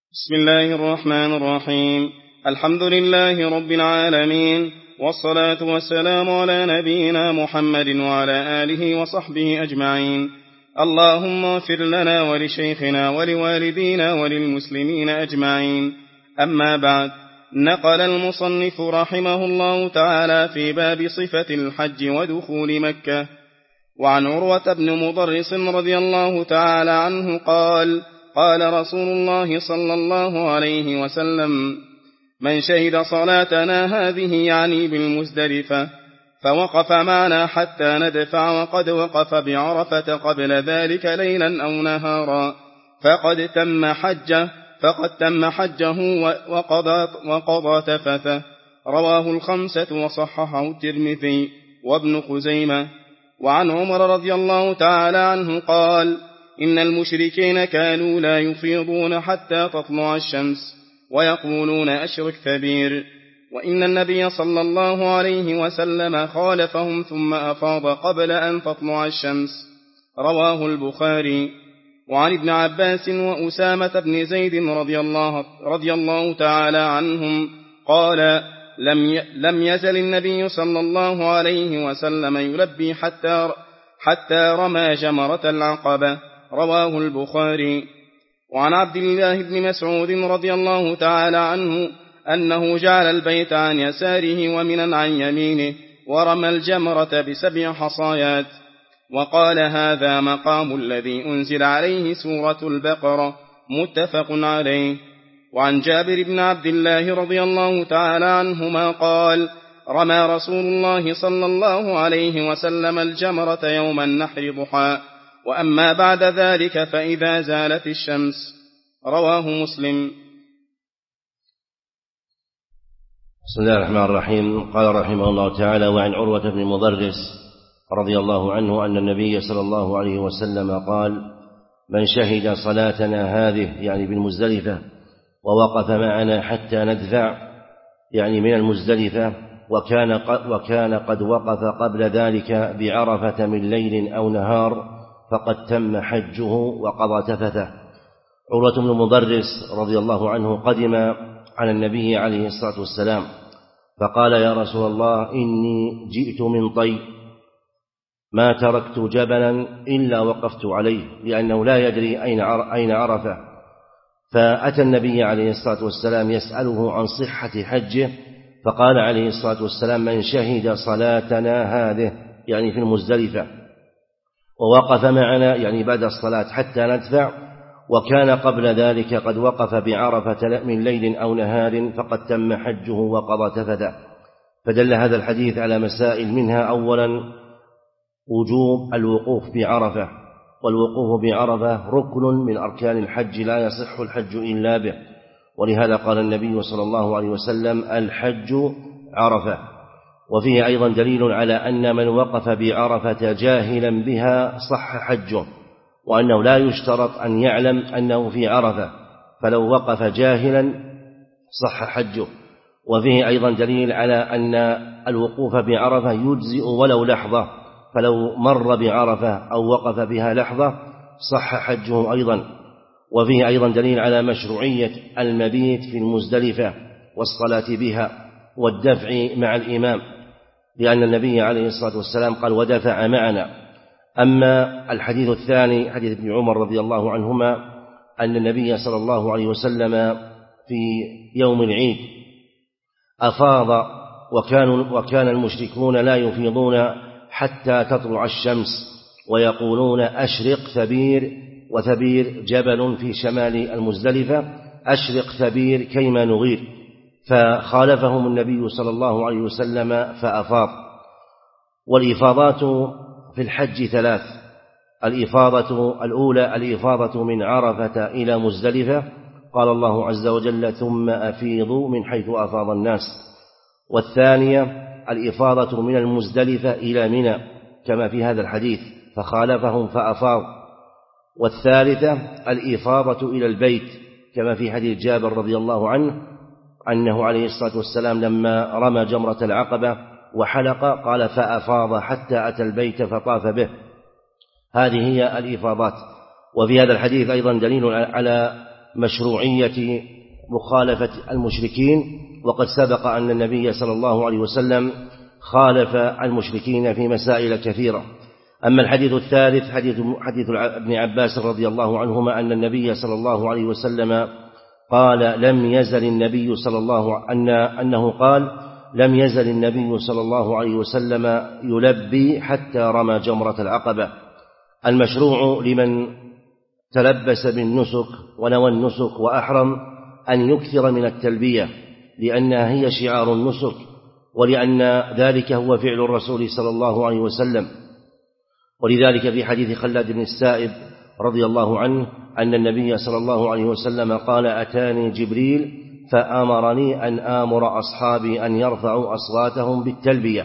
بسم الله الرحمن الرحيم. الحمد لله رب العالمين، والصلاة والسلام على نبينا محمد وعلى آله وصحبه أجمعين. اللهم اغفر لنا ولشيخنا ولوالدينا وللمسلمين أجمعين. أما بعد، نقل المصنف رحمه الله تعالى في باب صفة الحج ودخول مكة وعن عروة بن مضرس رضي الله تعالى عنه قال: قال رسول الله صلى الله عليه وسلم: من شهد صلاتنا هذه يعني بالمزدلفة فوقف معنا حتى ندفع وقد وقف بعرفة قبل ذلك ليلا أو نهارا فقد تم حجه وقضى تفثه. رواه الخمسة وصححه الترمذي وابن خزيمة. وعن عمر رضي الله تعالى عنه قال: إن المشركين كانوا لا يفيضون حتى تطلع الشمس ويقولون أشرك كبير، وإن النبي صلى الله عليه وسلم خالفهم ثم أفاض قبل أن تطلع الشمس. رواه البخاري. وعن ابن عباس وأسامة بن زيد رضي الله تعالى عنهم قال: لم يزل النبي صلى الله عليه وسلم يلبي حتى رمى جمرة العقبة. رواه البخاري. وعن عبد الله بن مسعود رضي الله تعالى عنه أنه جعل البيت عن يساره ومنا عن يمينه ورمى الجمرة ب7 حصايات، وقال: هذا مقام الذي أنزل عليه سورة البقرة. متفق عليه. وعن جابر بن عبد الله رضي الله تعالى عنهما قال: رمى رسول الله صلى الله عليه وسلم الجمرة يوم النحر ضحى، وأما بعد ذلك فإذا زالت الشمس. رواه مسلم. بسم الله الرحمن الرحيم. قال رحمه الله تعالى: وعن عروة بن مضرس رضي الله عنه أن النبي صلى الله عليه وسلم قال: من شهد صلاتنا هذه يعني بالمزدلفة ووقف معنا حتى ندفع يعني من المزدلفة وكان قد وقف قبل ذلك بعرفة من ليل أو نهار فقد تم حجه وقضى تفثه. عروة بن مضرس رضي الله عنه قدم على النبي عليه الصلاة والسلام فقال: يا رسول الله، إني جئت من طي ما تركت جبلا إلا وقفت عليه، لأنه لا يدري أين عرفه. فأتى النبي عليه الصلاة والسلام يسأله عن صحة حجه، فقال عليه الصلاة والسلام: من شهد صلاتنا هذه يعني في المزدلفة ووقف معنا يعني بعد الصلاة حتى ندفع، وكان قبل ذلك قد وقف بعرفة من ليل أو نهار فقد تم حجه وقضى تفثه. فدل هذا الحديث على مسائل، منها أولا وجوب الوقوف بعرفة، والوقوف بعرفة ركن من أركان الحج لا يصح الحج إلا به، ولهذا قال النبي صلى الله عليه وسلم: الحج عرفة. وفيه أيضا دليل على أن من وقف بعرفة جاهلا بها صح حجه، وأنه لا يشترط أن يعلم أنه في عرفة، فلو وقف جاهلا صح حجه. وفيه أيضا دليل على أن الوقوف بعرفة يجزئ ولو لحظة، فلو مر بعرفة أو وقف بها لحظة صح حجه أيضا. وفيه أيضا دليل على مشروعية المبيت في المزدلفة والصلاة بها والدفع مع الإمام، لأن النبي عليه الصلاة والسلام قال: ودفع معنا. أما الحديث الثاني حديث ابن عمر رضي الله عنهما أن النبي صلى الله عليه وسلم في يوم العيد أفاض، وكان المشركون لا يفيضون حتى تطلع الشمس ويقولون: أشرق ثبير، وثبير جبل في شمال المزدلفة، أشرق ثبير كيما نغير. فخالفهم النبي صلى الله عليه وسلم فأفاض. والإفاضات في الحج 3: الإفاضة الأولى الإفاضة من عرفة إلى مزدلفة، قال الله عز وجل: ثم أفيضوا من حيث أفاض الناس. والثانية الإفاضة من المزدلفة إلى منى كما في هذا الحديث، فخالفهم فأفاض. والثالثة الإفاضة إلى البيت كما في حديث جابر رضي الله عنه أنه عليه الصلاة والسلام لما رمى جمرة العقبة وحلق قال: فأفاض حتى أتى البيت فطاف به. هذه هي الإفاضات. وفي هذا الحديث أيضا دليل على مشروعية مخالفة المشركين، وقد سبق أن النبي صلى الله عليه وسلم خالف المشركين في مسائل كثيرة. أما الحديث الثالث حديث ابن عباس رضي الله عنهما أن النبي صلى الله عليه وسلم قال لم يزل النبي صلى الله عليه وسلم يلبي حتى رمى جمرة العقبة. المشروع لمن تلبس بالنسك ونوى النسك وأحرم أن يكثر من التلبية، لأنها هي شعار النسك، ولأن ذلك هو فعل الرسول صلى الله عليه وسلم. ولذلك في حديث خلاد بن السائب رضي الله عنه أن النبي صلى الله عليه وسلم قال أتاني جبريل فأمرني أن آمر أصحابي أن يرفعوا أصواتهم بالتلبية،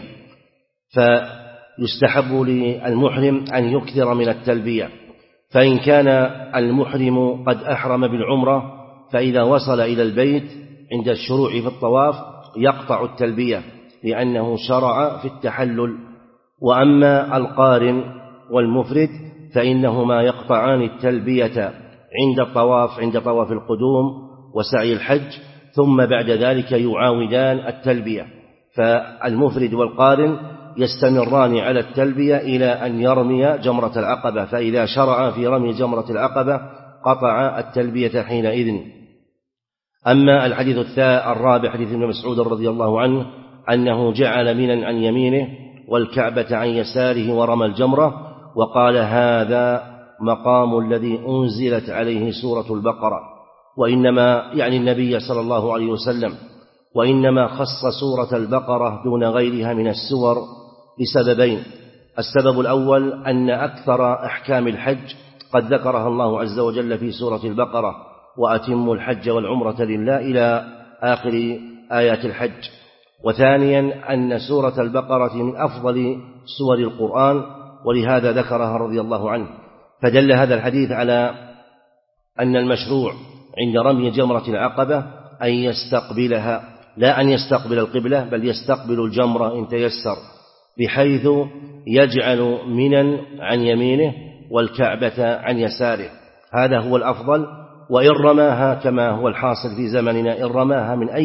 فيستحب للمحرم أن يكثر من التلبية. فإن كان المحرم قد أحرم بالعمرة فإذا وصل إلى البيت عند الشروع في الطواف يقطع التلبية لأنه شرع في التحلل. وأما القارن والمفرد فإنهما يقطعان التلبية عند طواف القدوم وسعي الحج، ثم بعد ذلك يعاودان التلبية. فالمفرد والقارن يستمران على التلبية إلى أن يرمي جمرة العقبة، فإذا شرع في رمي جمرة العقبة قطع التلبية حينئذ. أما الحديث الرابع حديث ابن مسعود رضي الله عنه أنه جعل منا عن يمينه والكعبة عن يساره ورمى الجمرة، وقال هذا مقام الذي أنزلت عليه سورة البقرة، وإنما يعني النبي صلى الله عليه وسلم، وإنما خص سورة البقرة دون غيرها من السور لسببين. السبب الأول أن أكثر أحكام الحج قد ذكرها الله عز وجل في سورة البقرة، وأتموا الحج والعمرة لله إلى آخر آيات الحج. وثانيا أن سورة البقرة من أفضل سور القرآن، ولهذا ذكرها رضي الله عنه. فدل هذا الحديث على أن المشروع عند رمي جمرة العقبة أن يستقبلها، لا أن يستقبل القبلة، بل يستقبل الجمرة إن تيسر، بحيث يجعل منا عن يمينه والكعبة عن يساره. هذا هو الأفضل. وإن رماها كما هو الحاصل في زمننا، إن رماها من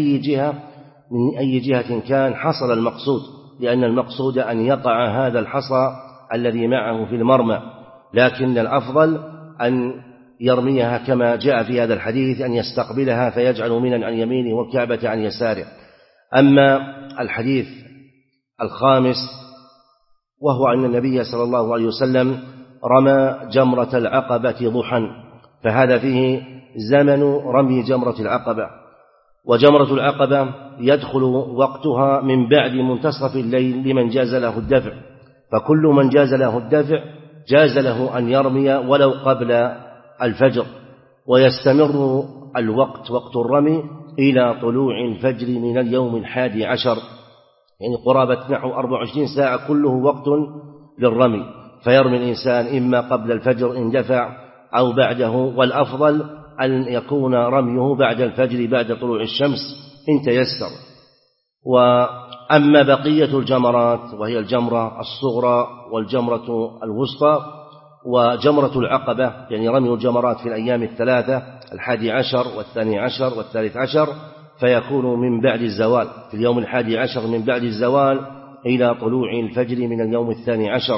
أي جهة كان حصل المقصود، لأن المقصود أن يقع هذا الحصى الذي معه في المرمى، لكن الأفضل أن يرميها كما جاء في هذا الحديث، أن يستقبلها فيجعل منا عن يمينه والكعبة عن يساره. أما الحديث الخامس وهو أن النبي صلى الله عليه وسلم رمى جمرة العقبة ضحى، فهذا فيه زمن رمي جمرة العقبة. وجمرة العقبة يدخل وقتها من بعد منتصف الليل لمن جاز له الدفع، فكل من جاز له الدفع جاز له أن يرمي ولو قبل الفجر، ويستمر الوقت وقت الرمي إلى طلوع الفجر من اليوم 11، يعني قرابة نحو 24 ساعة كله وقت للرمي. فيرمي الإنسان إما قبل الفجر إن دفع أو بعده، والأفضل أن يكون رميه بعد الفجر بعد طلوع الشمس إن تيسر. وأما بقية الجمرات وهي الجمرة الصغرى والجمرة الوسطى وجمرة العقبة، يعني رمي الجمرات في الأيام الثلاثة 11 و12 و13، فيكون من بعد الزوال في اليوم 11 من بعد الزوال إلى طلوع الفجر من اليوم 12،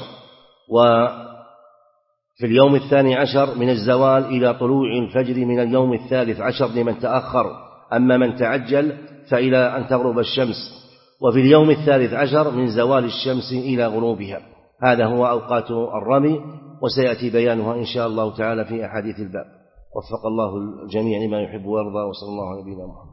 وفي اليوم 12 من الزوال إلى طلوع الفجر من اليوم 13 لمن تأخر. أما من تعجل فإلى أن تغرب الشمس، وفي اليوم 13 من زوال الشمس إلى غروبها. هذا هو أوقات الرمي، وسيأتي بيانها إن شاء الله تعالى في أحاديث الباب. وفق الله الجميع لما يحب ويرضى، وصلى الله على نبينا محمد.